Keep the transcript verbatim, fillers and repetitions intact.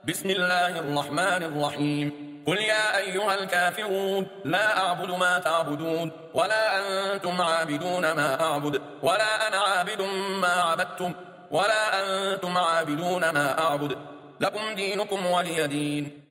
بسم الله الرحمن الرحيم قل يا أيها الكافرون لا أعبد ما تعبدون ولا أنتم عابدون ما أعبد ولا أنا عابد ما عبدتم ولا أنتم عابدون ما أعبد لكم دينكم ولي دين.